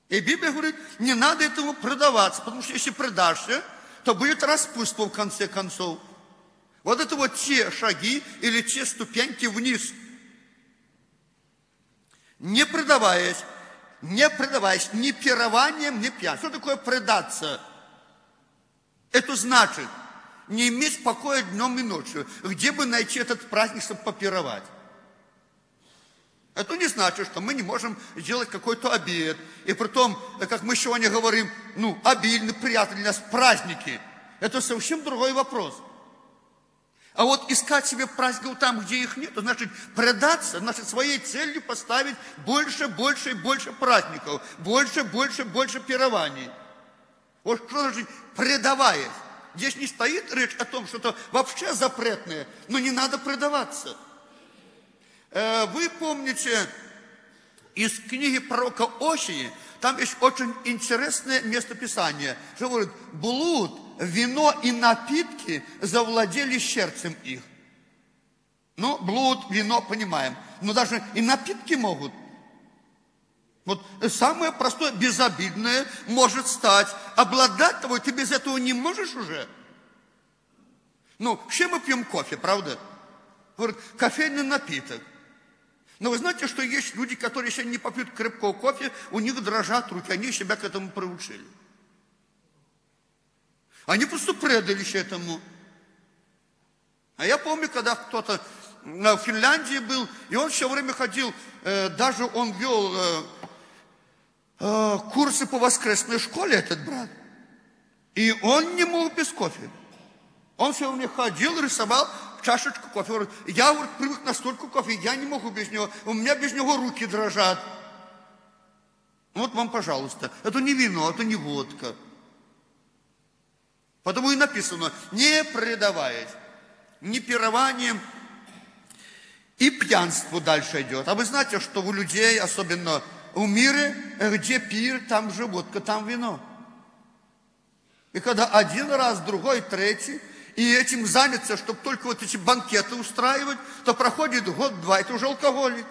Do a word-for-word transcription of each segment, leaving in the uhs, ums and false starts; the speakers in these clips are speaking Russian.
И Библия говорит, не надо этому предаваться, потому что если предашься, то будет распутство в конце концов. Вот это вот те шаги или те ступеньки вниз. Не предаваясь, не предаваясь ни пированием, ни пьянством. Что такое предаться? Это значит не иметь покоя днем и ночью. Где бы найти этот праздник, чтобы попировать? Это не значит, что мы не можем сделать какой-то обед. И при том, как мы сегодня говорим, ну, обильно, приятно для нас праздники. Это совсем другой вопрос. А вот искать себе праздников там, где их нет, значит предаться, значит своей целью поставить больше, больше и больше праздников. Больше, больше, больше пирований. Вот что значит предаваясь? Здесь не стоит речь о том, что это вообще запретное, но не надо предаваться. Вы помните из книги пророка Осии, там есть очень интересное местописание, что говорит, блуд, вино и напитки завладели сердцем их. Ну, блуд, вино, понимаем, но даже и напитки могут. Вот самое простое, безобидное может стать обладать тобой, ты без этого не можешь уже. Ну, все мы пьем кофе, правда? Говорит, кофейный напиток. Но вы знаете, что есть люди, которые, если не попьют крепкого кофе, у них дрожат руки, они себя к этому приучили. Они просто предались этому. А я помню, когда кто-то в Финляндии был, и он все время ходил, э, даже он вел э, э, курсы по воскресной школе, этот брат. И он не мог без кофе. Он все время ходил, рисовал чашечку кофе. Говорит, я говорит, привык настолько кофе, я не могу без него. У меня без него руки дрожат. Вот вам, пожалуйста. Это не вино, это не водка. Потому и написано, не предаваясь, ни пированием, и пьянство дальше идет. А вы знаете, что у людей, особенно в мире, где пир, там же водка, там вино. И когда один раз, другой, третий, и этим заняться, чтобы только вот эти банкеты устраивать, то проходит год-два, это уже алкоголик.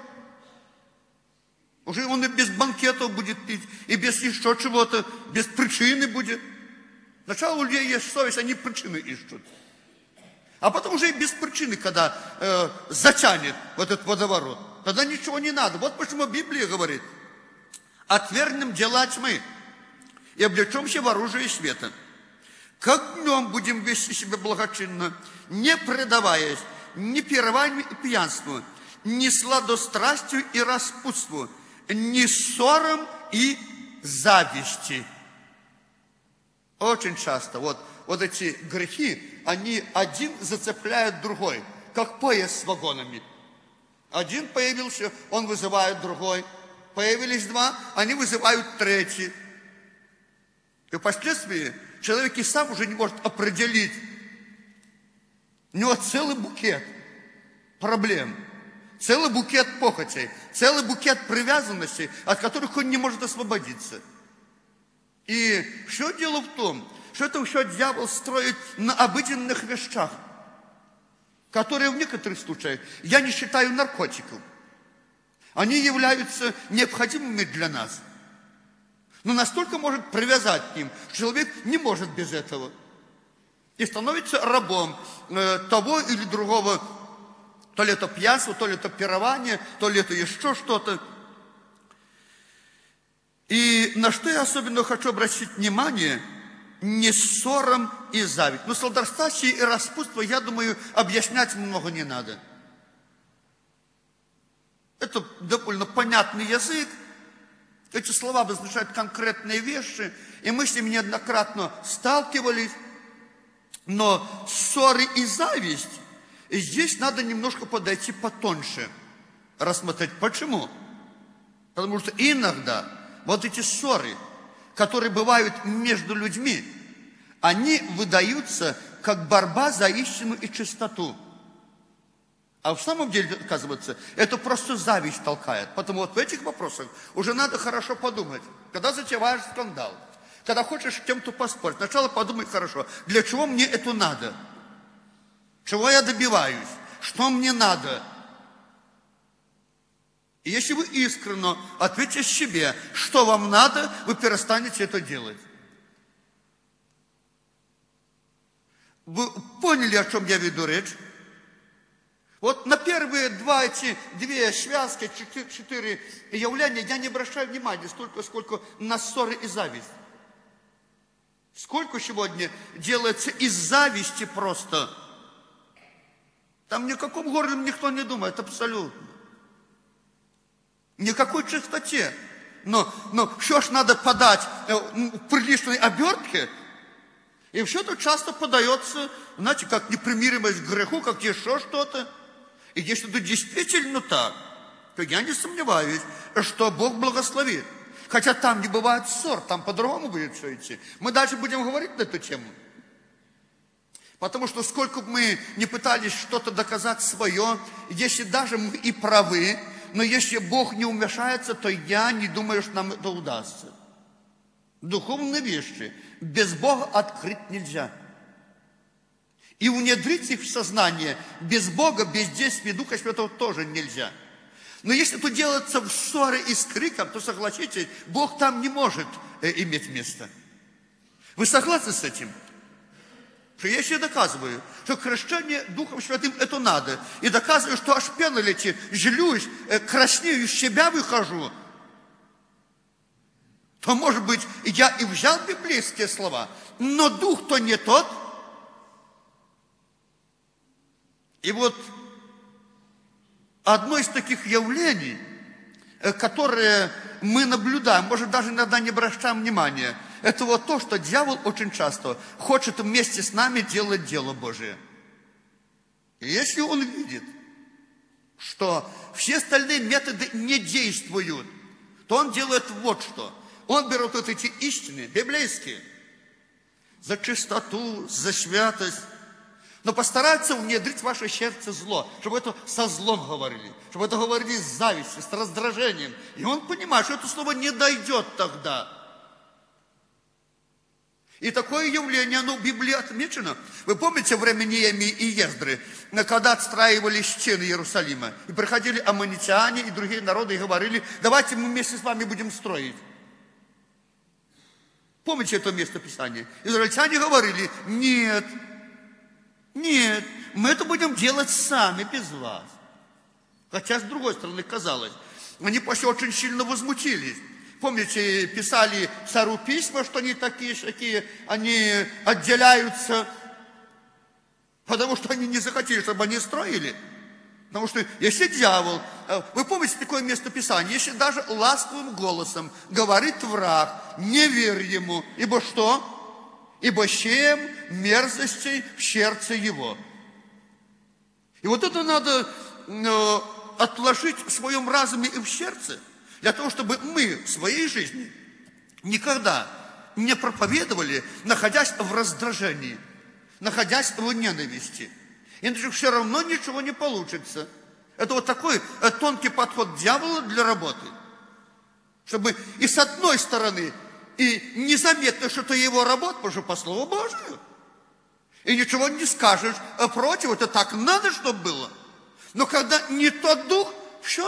Уже он и без банкетов будет пить, и без еще чего-то, без причины будет. Сначала у людей есть совесть, они причины ищут. А потом уже и без причины, когда э, затянет вот этот водоворот, тогда ничего не надо. Вот почему Библия говорит, отвергнем дела тьмы и облечемся в оружие света. Как днем будем вести себя благочинно, не предаваясь ни пированию и пьянству, ни сладострастию и распутству, ни ссорам и зависти. Очень часто вот, вот эти грехи, они один зацепляют другой, как поезд с вагонами. Один появился, он вызывает другой. Появились два, они вызывают третий. И впоследствии человек и сам уже не может определить. У него целый букет проблем, целый букет похотей, целый букет привязанностей, от которых он не может освободиться. И все дело в том, что это все дьявол строит на обыденных вещах, которые в некоторых случаях я не считаю наркотиком. Они являются необходимыми для нас. Но настолько может привязать к ним, что человек не может без этого. И становится рабом э, того или другого, то ли это пьянство, то ли это пирование, то ли это еще что-то. И на что я особенно хочу обратить внимание, не ссором и зависть. Но сладострастие и распутство, я думаю, объяснять много не надо. Это довольно понятный язык. Эти слова обозначают конкретные вещи, и мы с ними неоднократно сталкивались. Но ссоры и зависть, и здесь надо немножко подойти потоньше, рассмотреть. Почему? Потому что иногда вот эти ссоры, которые бывают между людьми, они выдаются как борьба за истину и чистоту. А в самом деле, оказывается, это просто зависть толкает. Потому вот в этих вопросах уже надо хорошо подумать. Когда затеваешь скандал, когда хочешь с кем-то поспорить, сначала подумай хорошо, для чего мне это надо? Чего я добиваюсь? Что мне надо? И если вы искренне ответите себе, что вам надо, вы перестанете это делать. Вы поняли, о чем я веду речь? Вот на первые два эти две связки, четыре, четыре явления я не обращаю внимания столько, сколько на ссоры и зависть. Сколько сегодня делается из зависти просто. Там ни о каком городе никто не думает, абсолютно. Никакой чистоте. Но, но что ж надо подать в приличной обертке? И все это часто подается, знаете, как непримиримость к греху, как еще что-то. И если это действительно так, то я не сомневаюсь, что Бог благословит. Хотя там не бывает ссор, там по-другому будет все идти. Мы дальше будем говорить на эту тему. Потому что сколько бы мы не пытались что-то доказать свое, если даже мы и правы, но если Бог не вмешается, то я не думаю, что нам это удастся. Духовные вещи без Бога открыть нельзя. И внедрить их в сознание без Бога, без действия Духа Святого тоже нельзя. Но если это делается в ссоре и с криком, то согласитесь, Бог там не может э, иметь место. Вы согласны с этим? Что я еще доказываю, что крещение Духом Святым это надо. И доказываю, что аж пена летит, жалюсь, э, краснею, из себя выхожу. То, может быть, я и взял библейские слова, но Дух-то не тот. И вот одно из таких явлений, которые мы наблюдаем, может, даже иногда не обращаем внимания, это вот то, что дьявол очень часто хочет вместе с нами делать дело Божие. И если он видит, что все остальные методы не действуют, то он делает вот что. Он берет вот эти истины, библейские, за чистоту, за святость, но постарается внедрить в ваше сердце зло, чтобы это со злом говорили, чтобы это говорили с завистью, с раздражением. И он понимает, что это слово не дойдет тогда. И такое явление, оно в Библии отмечено. Вы помните время Неемии и Ездры, когда отстраивали стены Иерусалима, и приходили аммонитяне и другие народы и говорили, давайте мы вместе с вами будем строить. Помните это место Писания? Израильтяне говорили, нет, нет, мы это будем делать сами, без вас. Хотя, с другой стороны, казалось, они после очень сильно возмутились. Помните, писали царю письма, что они такие, такие, они отделяются, потому что они не захотели, чтобы они строили. Потому что если дьявол, вы помните такое место Писания, если даже ласковым голосом говорит враг, не верь ему, ибо что? Ибо семь мерзостей в сердце его. И вот это надо э, отложить в своем разуме и в сердце, для того, чтобы мы в своей жизни никогда не проповедовали, находясь в раздражении, находясь в ненависти. Иначе все равно ничего не получится. Это вот такой тонкий подход дьявола для работы. Чтобы и с одной стороны, и незаметно, что это его работа, потому что по Слову Божию. И ничего не скажешь против, это так надо, чтобы было. Но когда не тот дух, все.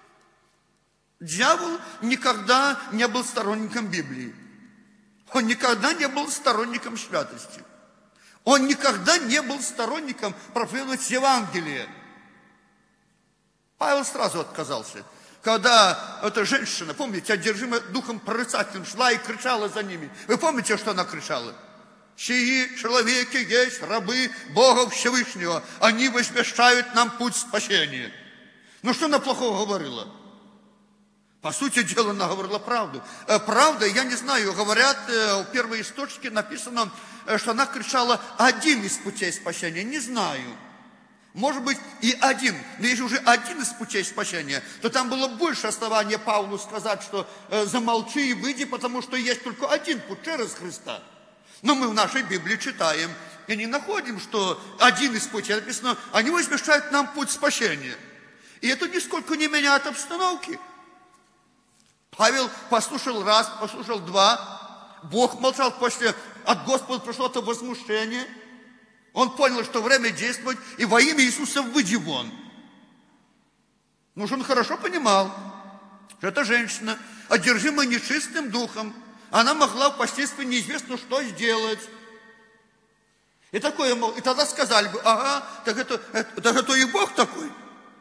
Дьявол никогда не был сторонником Библии. Он никогда не был сторонником святости. Он никогда не был сторонником проповедовать Евангелие. Павел сразу отказался. Когда эта женщина, помните, одержимая духом прорицательным, шла и кричала за ними. Вы помните, что она кричала? «Сии человеки есть рабы Бога Всевышнего, они возвещают нам путь спасения». Ну что она плохого говорила? По сути дела, она говорила правду. Правда, я не знаю, говорят, в первые источники написано, что она кричала один из путей спасения. Не знаю. Может быть, и один. Но если уже один из путей спасения, то там было больше основания Павлу сказать, что замолчи и выйди, потому что есть только один путь через Христа. Но мы в нашей Библии читаем и не находим, что один из путей написано, они возвещают нам путь спасения. И это нисколько не меняет обстановки. Павел послушал раз, послушал два. Бог молчал после, от Господа пришло это возмущение. Он понял, что время действовать, и во имя Иисуса выйди вон. Потому что он хорошо понимал, что эта женщина, одержима нечистым духом, она могла впоследствии неизвестно что сделать. И, такое, и тогда сказали бы, ага, так это, это, так это и Бог такой.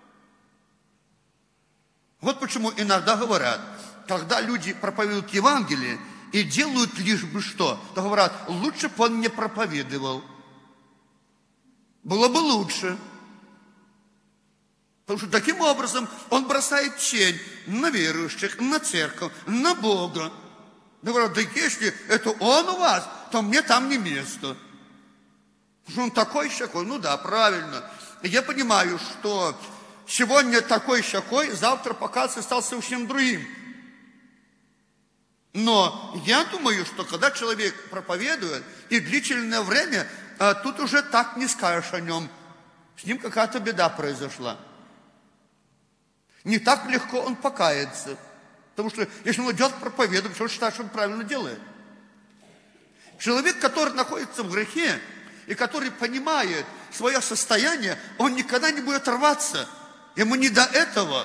Вот почему иногда говорят, когда люди проповедуют Евангелие и делают лишь бы что, то говорят, лучше бы он не проповедовал. Было бы лучше. Потому что таким образом он бросает тень на верующих, на церковь, на Бога. Говорят, да если это он у вас, то мне там не место. Потому что он такой-сякой. Ну да, правильно. Я понимаю, что сегодня такой-сякой, завтра показ и стал совсем другим. Но я думаю, что когда человек проповедует, и длительное время, тут уже так не скажешь о нем. С ним какая-то беда произошла. Не так легко он покается. Потому что если он идет проповедовать, он считает, что он правильно делает. Человек, который находится в грехе, и который понимает свое состояние, он никогда не будет рваться. Ему не до этого.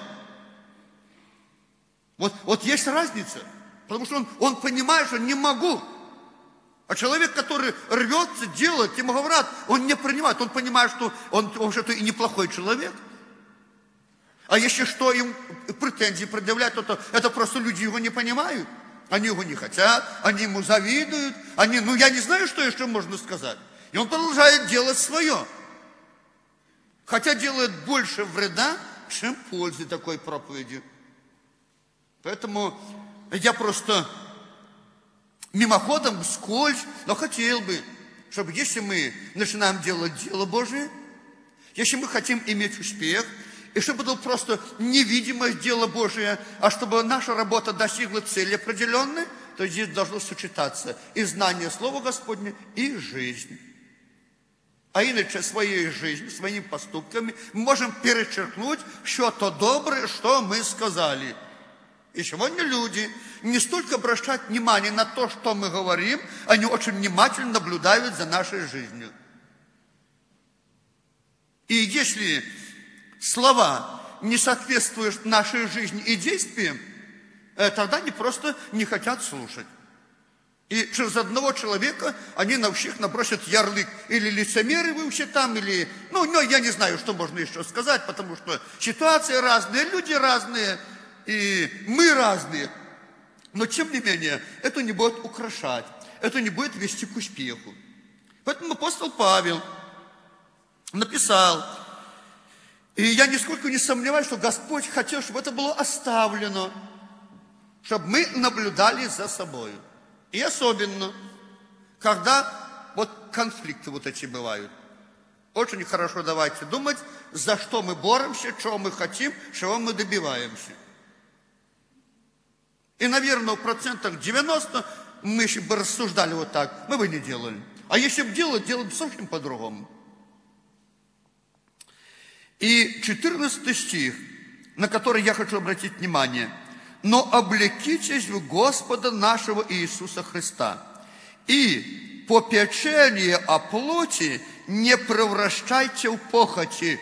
Вот, вот есть разница. Потому что он, он понимает, что не могу. А человек, который рвется делать, ему говорят, он не принимает. Он понимает, что он вообще-то и неплохой человек. А если что, им претензии предъявляют, то это просто люди его не понимают. Они его не хотят, они ему завидуют. Они, ну, я не знаю, что еще можно сказать. И он продолжает делать свое. Хотя делает больше вреда, чем пользы такой проповеди. Поэтому я просто мимоходом, вскользь, но хотел бы, чтобы если мы начинаем делать дело Божие, если мы хотим иметь успех, и чтобы было просто невидимое дело Божие, а чтобы наша работа достигла цели определенной, то здесь должно сочетаться и знание Слова Господня, и жизнь. А иначе своей жизнью, своими поступками мы можем перечеркнуть все то доброе, что мы сказали. И сегодня люди не столько обращают внимание на то, что мы говорим, они очень внимательно наблюдают за нашей жизнью. И если слова не соответствуют нашей жизни и действиям, тогда они просто не хотят слушать. И через одного человека они на всех набросят ярлык. Или лицемеры вы все там, или... Ну, ну, я не знаю, что можно еще сказать, потому что ситуации разные, люди разные, и мы разные. Но, тем не менее, это не будет украшать, это не будет вести к успеху. Поэтому апостол Павел написал, и я нисколько не сомневаюсь, что Господь хотел, чтобы это было оставлено, чтобы мы наблюдали за собой. И особенно, когда вот конфликты вот эти бывают. Очень хорошо давайте думать, за что мы боремся, чего мы хотим, чего мы добиваемся. И, наверное, в процентах девяносто мы если бы рассуждали вот так, мы бы не делали. А если бы делали, делали бы совсем по-другому. И четырнадцатый стих, на который я хочу обратить внимание. «Но облекитесь в Господа нашего Иисуса Христа, и попечение о плоти не превращайте в похоти».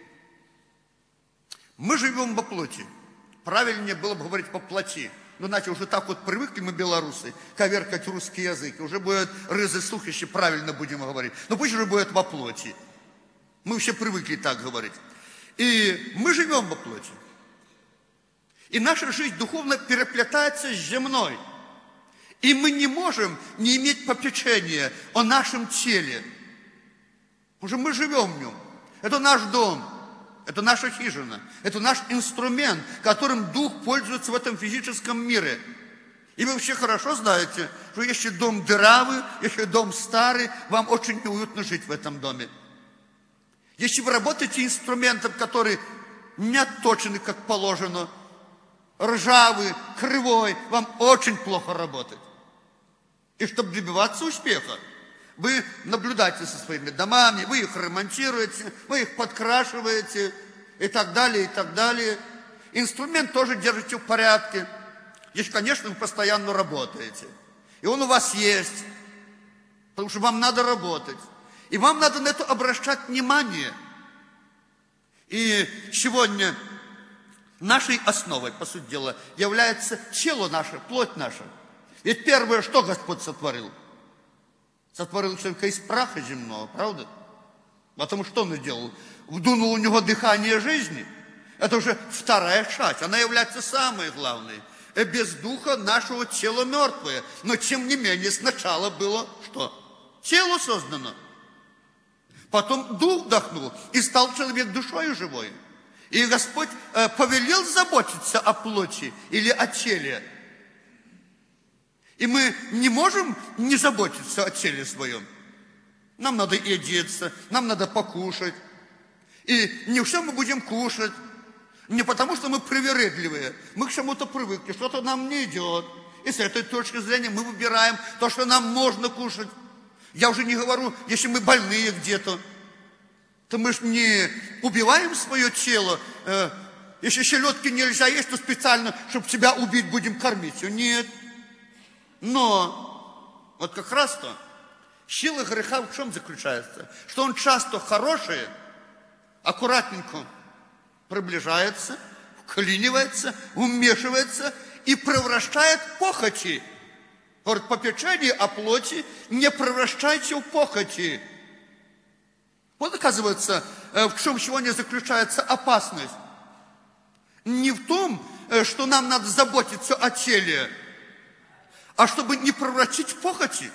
Мы живем во плоти. Правильнее было бы говорить по плоти. Но, знаете, уже так вот привыкли мы, белорусы, коверкать русский язык. Уже будет рызы слух, если правильно будем говорить. Но пусть уже будет во плоти. Мы все привыкли так говорить. И мы живем во плоти. И наша жизнь духовно переплетается с земной. И мы не можем не иметь попечения о нашем теле. Потому что мы живем в нем. Это наш дом. Это наша хижина. Это наш инструмент, которым Дух пользуется в этом физическом мире. И вы все хорошо знаете, что если дом дыравый, если дом старый, вам очень неуютно жить в этом доме. Если вы работаете инструментом, который не отточен, как положено, ржавый, кривой, вам очень плохо работать. И чтобы добиваться успеха, вы наблюдаете со своими домами, вы их ремонтируете, вы их подкрашиваете и так далее, и так далее. Инструмент тоже держите в порядке, если, конечно, вы постоянно работаете. И он у вас есть, потому что вам надо работать. И вам надо на это обращать внимание. И сегодня Нашей основой, по сути дела, является тело наше, плоть наша. Ведь первое, что Господь сотворил? Сотворил человека из праха земного, правда? Потому что он сделал? Вдунул у него дыхание жизни. Это уже вторая часть, она является самой главной. Без духа нашего тела мертвое. Но тем не менее, сначала было что? Тело создано. Потом дух вдохнул, и стал человек душою живой. И Господь э, повелел заботиться о плоти или о теле. И мы не можем не заботиться о теле своем. Нам надо и одеться, нам надо покушать. И не все мы будем кушать. Не потому, что мы привередливые. Мы к чему-то привыкли, что-то нам не идет. И с этой точки зрения мы выбираем то, что нам можно кушать. Я уже не говорю, если мы больные где-то, то мы же не убиваем свое тело. Если селедки нельзя есть, то специально, чтобы тебя убить, будем кормить. Нет. Но вот как раз-то сила греха в чем заключается? Что он часто хорошее, аккуратненько приближается, вклинивается, вмешивается и превращает в похоти. Говорит, попечение о плоти не превращайте в похоти. Вот оказывается, в чем сегодня заключается опасность. Не в том, что нам надо заботиться о теле, а чтобы не превратить в похоти.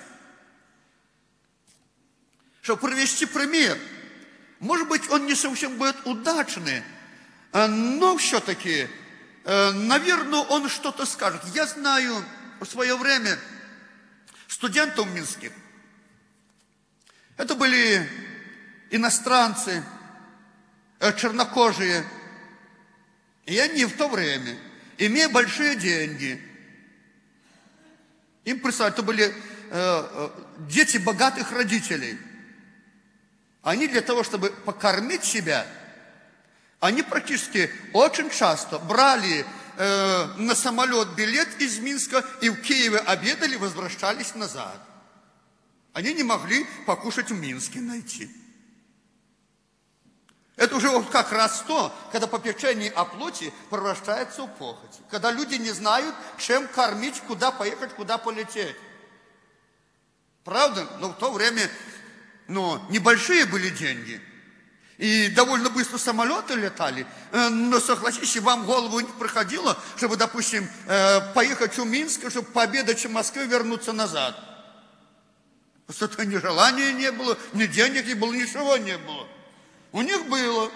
Чтобы привести пример. Может быть, он не совсем будет удачный, но все-таки, наверное, он что-то скажет. Я знаю в свое время студентов минских. Это были иностранцы, чернокожие. И они в то время, имея большие деньги, им, представьте, это были э, дети богатых родителей. Они для того, чтобы покормить себя, они практически очень часто брали э, на самолет билет из Минска и в Киеве обедали, возвращались назад. Они не могли покушать в Минске найти. Это уже вот как раз то, когда попечение о плоти превращается в похоть. Когда люди не знают, чем кормить, куда поехать, куда полететь. Правда? Но в то время ну, небольшие были деньги. И довольно быстро самолеты летали. Но согласитесь, вам в голову не приходило, чтобы, допустим, поехать в Минск, чтобы пообедать в Москве и вернуться назад. Просто это ни желания не было, ни денег не было, ничего не было. У них было.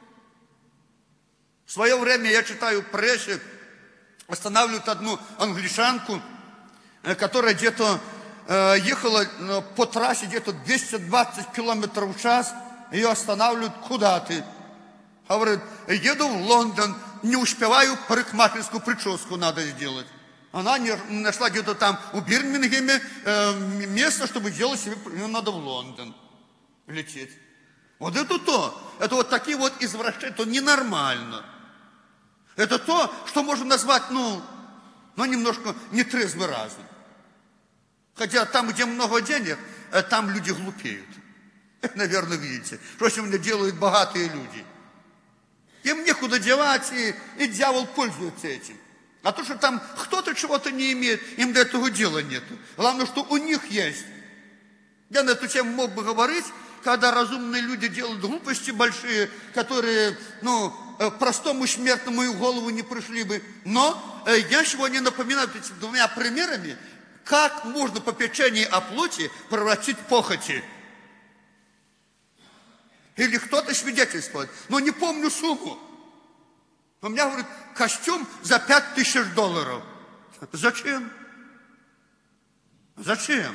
В свое время я читаю в прессе, останавливают одну англичанку, которая где-то э, ехала по трассе где-то двести двадцать километров в час. Ее останавливают, куда ты? Говорит, еду в Лондон, не успеваю, парикмахерскую прическу надо сделать. Она не нашла где-то там у Бирмингеме э, место, чтобы сделать себе, ее надо в Лондон лететь. Вот это то, это вот такие вот извращения, это ненормально. Это то, что можно назвать, ну, ну немножко нетрезвый разум. Хотя там, где много денег, там люди глупеют. Наверное, видите, что сегодня делают богатые люди. Им некуда девать, и, и дьявол пользуется этим. А то, что там кто-то чего-то не имеет, им до этого дела нет. Главное, что у них есть. Я на эту тему мог бы говорить, когда разумные люди делают глупости большие, которые, ну, простому смертному и в голову не пришли бы. Но я сегодня напоминаю этими двумя примерами, как можно попечение о плоти превратить в похоти. Или кто-то свидетельствует, но не помню сумму. У меня, говорит, костюм за пять тысяч долларов. Зачем? Зачем?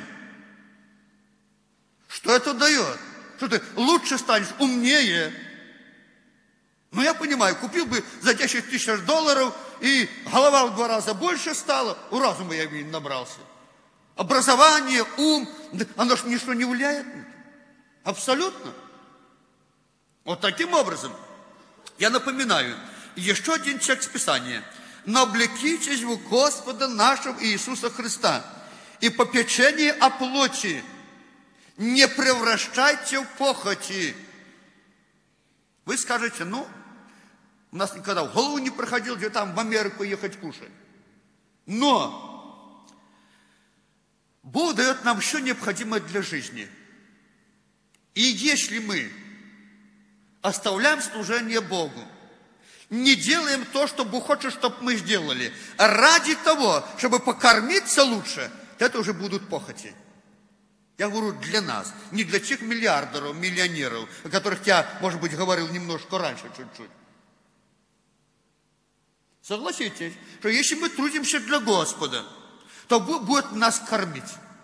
Что это дает? Что ты лучше станешь, умнее. Ну, я понимаю, купил бы за десять тысяч долларов, и голова в два раза больше стала. У разума я видно набрался. Образование, ум, оно же ничто не влияет. Абсолютно. Вот таким образом, я напоминаю, еще один текст Писания. «Но облекитесь в Господа нашего Иисуса Христа, и попечение о плоти не превращайте в похоти». Вы скажете, ну, У нас никогда в голову не проходило, где там в Америку ехать кушать. Но Бог дает нам все необходимое для жизни. И если мы оставляем служение Богу, не делаем то, что Бог хочет, чтобы мы сделали, ради того, чтобы покормиться лучше, это уже будут похоти. Я говорю для нас, не для тех миллиардеров, миллионеров, о которых я, может быть, говорил немножко раньше, чуть-чуть. Согласитесь, что если мы трудимся для Господа, то Бог будет нас кормить.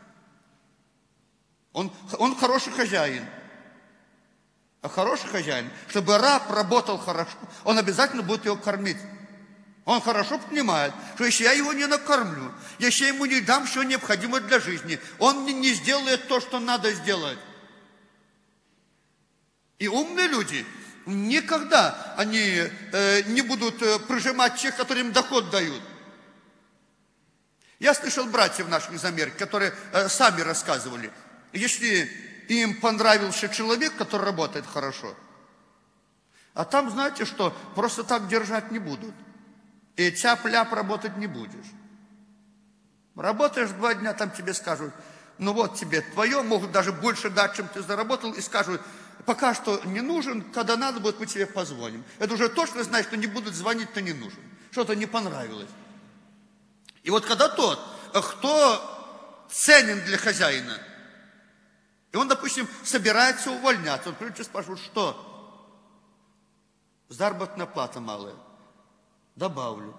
Он, он хороший хозяин. А хороший хозяин, чтобы раб работал хорошо, он обязательно будет его кормить. Он хорошо понимает, что если я его не накормлю, если я ему не дам все необходимое для жизни, он мне не сделает то, что надо сделать. И умные люди никогда они э, не будут э, прижимать тех, которые им доход дают. Я слышал братьев наших из Америки, которые э, сами рассказывали, если им понравился человек, который работает хорошо, а там, знаете что, просто так держать не будут. И тяп-ляп работать не будешь. Работаешь два дня, там тебе скажут, ну вот тебе твое, могут даже больше дать, чем ты заработал, и скажут, пока что не нужен, когда надо будет, мы тебе позвоним. Это уже точно значит, что не будут звонить, то не нужен. Что-то не понравилось. И вот когда тот, кто ценен для хозяина, и он, допустим, собирается увольняться, он придет и спрашивает, что? Заработная плата малая. Добавлю.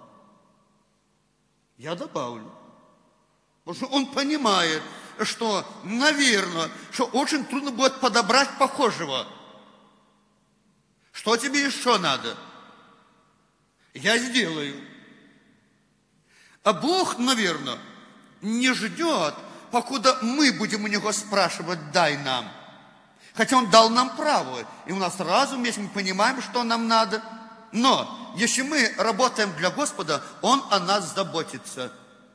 Я добавлю. Потому что он понимает, что, наверное, что очень трудно будет подобрать похожего. Что тебе еще надо? Я сделаю. А Бог, наверное, не ждет, покуда мы будем у Него спрашивать, дай нам. Хотя Он дал нам право, и у нас разум есть, мы понимаем, что нам надо. Но если мы работаем для Господа, Он о нас заботится.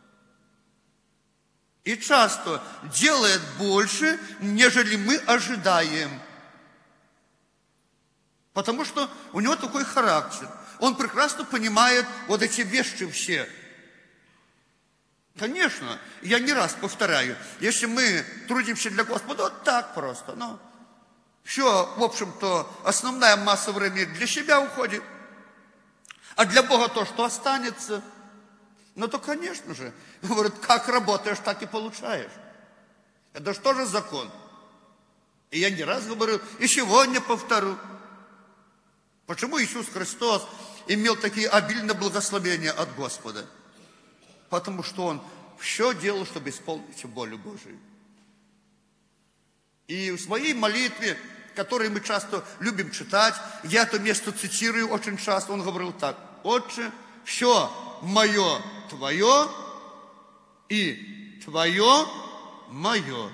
И часто делает больше, нежели мы ожидаем. Потому что у Него такой характер. Он прекрасно понимает вот эти вещи все. Конечно, я не раз повторяю, если мы трудимся для Господа, вот так просто, ну, все, в общем-то, основная масса времени для себя уходит, а для Бога то, что останется, ну, то, конечно же, говорят, как работаешь, так и получаешь. Это же тоже закон. И я не раз говорю, и сегодня повторю. Почему Иисус Христос имел такие обильные благословения от Господа? Потому что Он все делал, чтобы исполнить волю Божию. И в своей молитве, которую мы часто любим читать, я это место цитирую очень часто, Он говорил так: «Отче, все мое Твое, и Твое мое».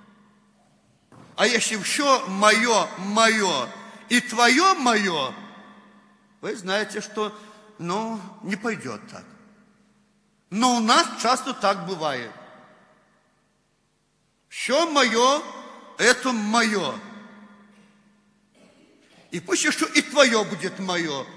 А если все мое мое, и Твое мое, вы знаете, что, ну, не пойдет так. Но у нас часто так бывает. Все мое, это мое. И пусть еще и твое будет мое.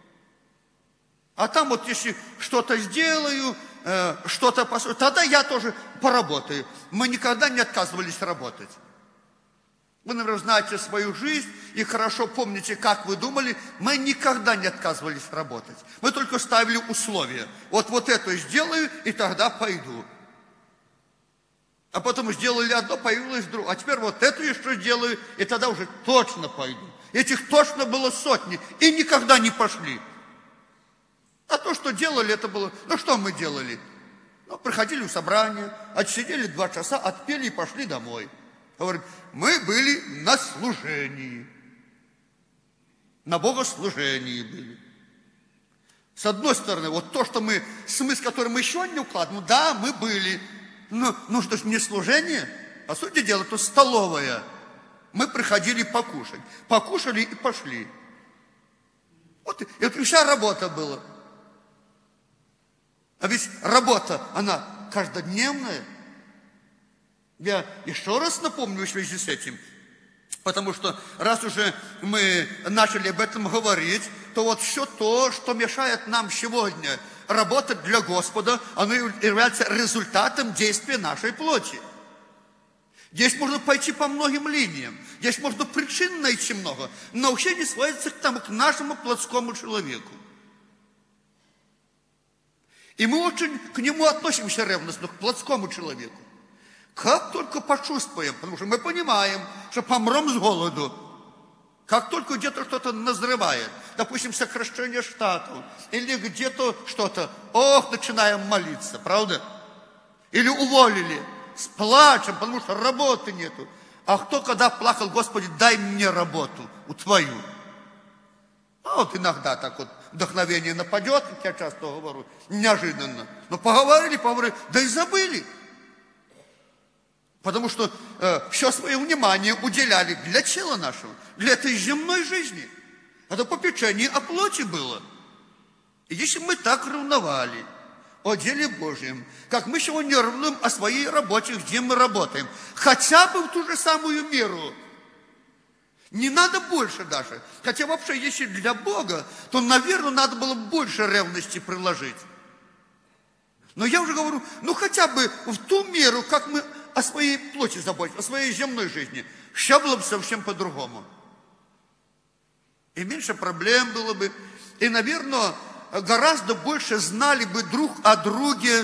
А там вот если что-то сделаю, э, что-то посмотрю, тогда я тоже поработаю. Мы никогда не отказывались работать. Вы, наверное, знаете свою жизнь и хорошо помните, как вы думали. Мы никогда не отказывались работать. Мы только ставили условия. Вот, вот это сделаю, и тогда пойду. А потом сделали одно, появилось другое. А теперь вот это еще сделаю, и тогда уже точно пойду. Этих точно было сотни, и никогда не пошли. А то, что делали, это было... Ну, что мы делали? Ну, приходили в собрание, отсидели два часа, отпели и пошли домой. Говорит, мы были на служении. На богослужении были. С одной стороны, вот то, что мы, смысл, который мы еще не укладываем, да, мы были. Но, ну что ж, не служение, по сути дела, то столовая. Мы приходили покушать. Покушали и пошли. Вот это вся работа была. А ведь работа, она каждодневная. Я еще раз напомню в связи с этим. Потому что раз уже мы начали об этом говорить, то вот все то, что мешает нам сегодня работать для Господа, оно является результатом действия нашей плоти. Здесь можно пойти по многим линиям, здесь можно причин найти много, но вообще не сводится к, тому, к нашему плотскому человеку. И мы очень к нему относимся ревностно, к плотскому человеку. Как только почувствуем, потому что мы понимаем, что помрем с голоду, как только где-то что-то назревает, допустим, сокращение штатов, или где-то что-то, ох, начинаем молиться, правда? Или уволили, с плачем, потому что работы нету. А кто когда плакал: Господи, дай мне работу, у Твою. А вот иногда так вот вдохновение нападет, как я часто говорю, неожиданно. Но поговорили, поговорили, да и забыли. Потому что э, все свое внимание уделяли для тела нашего, для этой земной жизни. Это попечение о плоти было. И если мы так ревновали о деле Божьем, как мы сегодня ревнуем о своей работе, где мы работаем, хотя бы в ту же самую меру, не надо больше даже. Хотя вообще, если для Бога, то, наверное, надо было больше ревности приложить. Но я уже говорю, ну хотя бы в ту меру, как мы о своей плоти заботимся, о своей земной жизни, все было бы совсем по-другому. И меньше проблем было бы. И, наверное, гораздо больше знали бы друг о друге.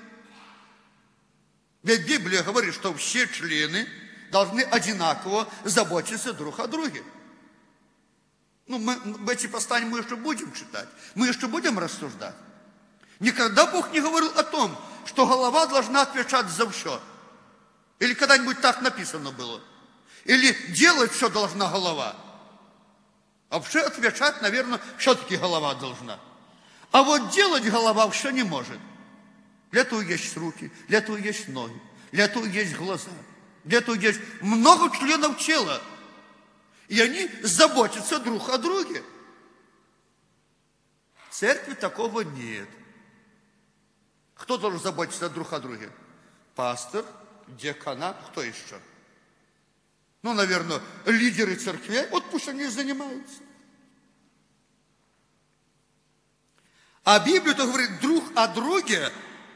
Ведь Библия говорит, что все члены должны одинаково заботиться друг о друге. Ну, мы, в эти послания мы еще будем читать, мы еще будем рассуждать. Никогда Бог не говорил о том, что голова должна отвечать за все. Или когда-нибудь так написано было. Или делать все должна голова. А вообще отвечать, наверное, все-таки голова должна. А вот делать голова все не может. Для этого есть руки, для этого есть ноги, для этого есть глаза, для этого есть много членов тела. И они заботятся друг о друге. В церкви такого нет. Кто должен заботиться друг о друге? Пастор, диаконат, кто еще? Ну, наверное, лидеры церкви, вот пусть они занимаются. А Библия-то говорит друг о друге.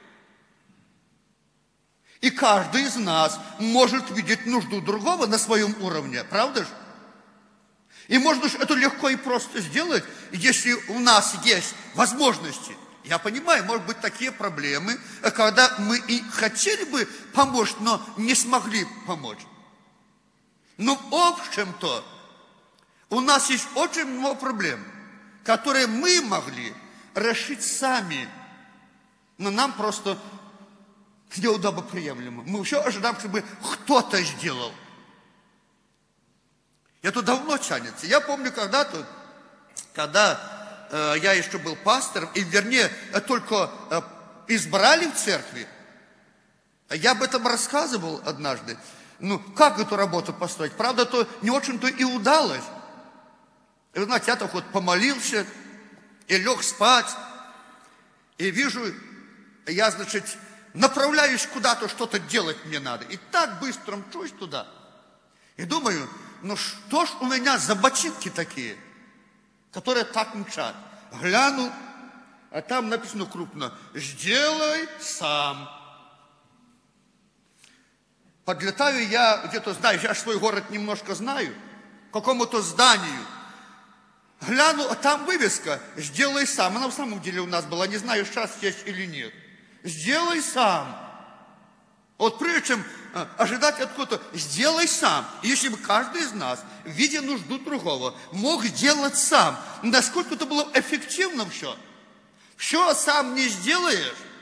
И каждый из нас может видеть нужду другого на своем уровне, правда же? И можно же это легко и просто сделать, если у нас есть возможности. Я понимаю, может быть, такие проблемы, когда мы и хотели бы помочь, но не смогли помочь. Но в общем-то, у нас есть очень много проблем, которые мы могли решить сами, но нам просто неудобно приемлемо. Мы еще ожидаем, чтобы кто-то сделал. Это давно тянется. Я помню когда-то, когда э, я еще был пастором, и вернее, только э, избрали в церкви, я об этом рассказывал однажды. Ну, как эту работу построить? Правда, то не очень-то и удалось. И, вы знаете, я так вот помолился и лег спать, и вижу, я, значит, направляюсь куда-то, что-то делать мне надо. И так быстро мчусь туда. И думаю, ну что ж у меня за ботинки такие, которые так мчат? Гляну, а там написано крупно: сделай сам. Подлетаю я где-то, знаешь, я свой город немножко знаю, к какому-то зданию. Гляну, а там вывеска «Сделай сам». Она в самом деле у нас была, не знаю, сейчас есть или нет. Сделай сам. Вот прежде чем ожидать откуда-то, сделай сам. И если бы каждый из нас, видя нужду другого, мог сделать сам, насколько это было эффективно все. Все сам не сделаешь,